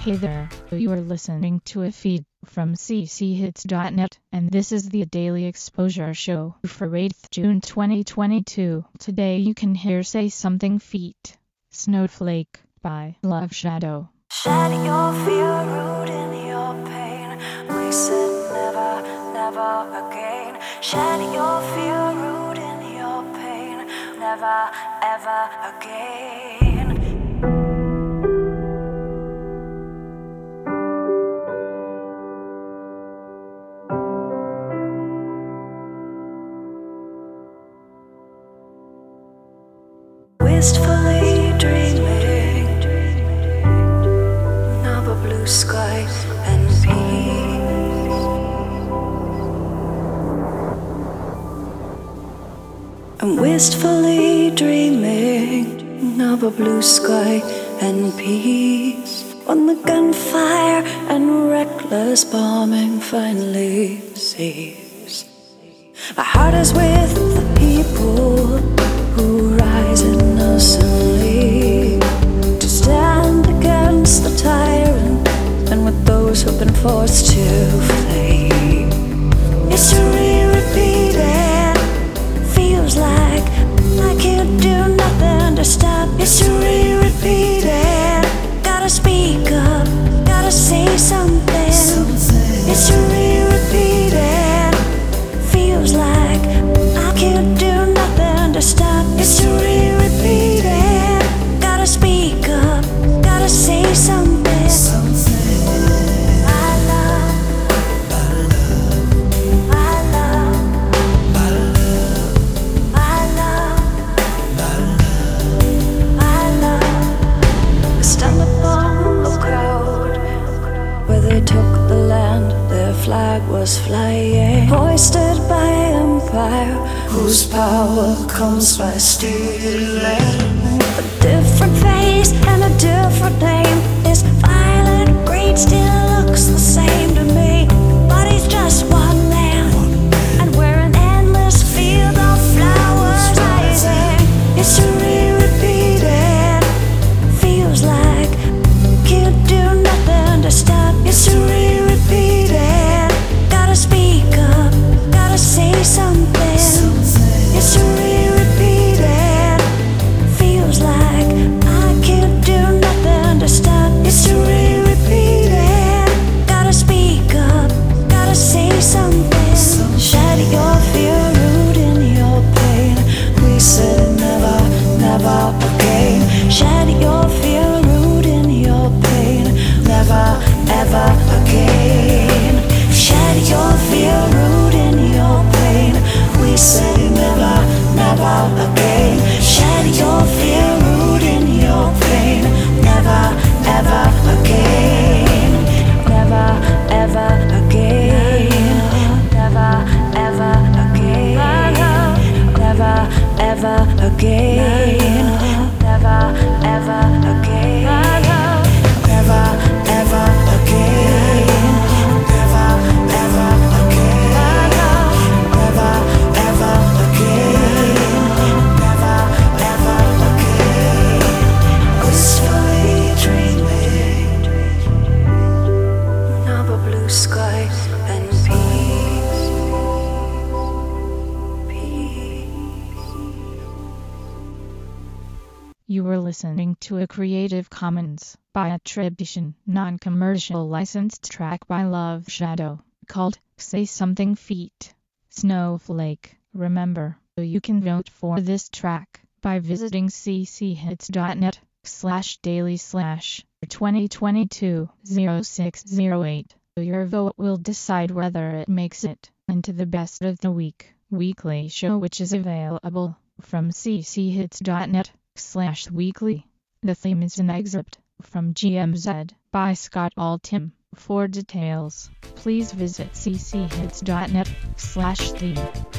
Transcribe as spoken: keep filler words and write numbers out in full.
Hey there, you are listening to a feed from c c hits dot net, and this is the Daily Exposure Show for eighth of June twenty twenty-two. Today you can hear Say Something Feat. Snowflake by Love Shadow. Shedding your fear, rooting your pain. We said never, never again. Shedding your fear, rooting your pain. Never, ever again. Wistfully dreaming of a blue sky and peace. I'm wistfully dreaming of a blue sky and peace. When the gunfire and reckless bombing finally cease, my heart is with the people who rise innocently to stand against the tyrant and with those who've been forced to flee. History repeated, feels like I can't do nothing to stop. History repeated, gotta speak up, gotta say something. History repeated, feels like I can't do nothing to stop. History repeated, gotta speak up, gotta say something. I love, I love, I love, I love. Stand upon the crowd where they took the land, their flag was flying, hoisted by empire whose power comes by stealing. A different face and a different name. This violent greed still looks the same to me, but he's just one man, and we're an endless field of flowers rising. History repeated, feels like can't do nothing to stop. History repeated, gotta speak up, gotta say something. History repeated, feels like I can't do nothing to stop. History repeated, gotta speak up, gotta say something. Shed your fear, root in your pain. We said never, never again. Shed your fear, root in your pain. Never, ever again. Shed your fear, root in your pain. We say never, never again. Shed your fear, root in your pain. Never, ever again. Never, ever again. Never, ever again. Never, ever again. Never, ever again. Never, ever again. Never, ever again. Never, ever again. Never, ever again. Wistfully dreaming of a blue sky and peace. Peace. You were listening to a Creative Commons by attribution, non-commercial licensed track by Love Shadow, called Say Something Feat. Snowflake. Remember, you can vote for this track by visiting c c hits dot net slash daily slash twenty twenty-two oh six oh eight. Your vote will decide whether it makes it into the Best of the Week weekly show, which is available from c c hits dot net slash weekly. The theme is an excerpt from G M Z by Scott Altham. For details, please visit c c hits dot net slash theme.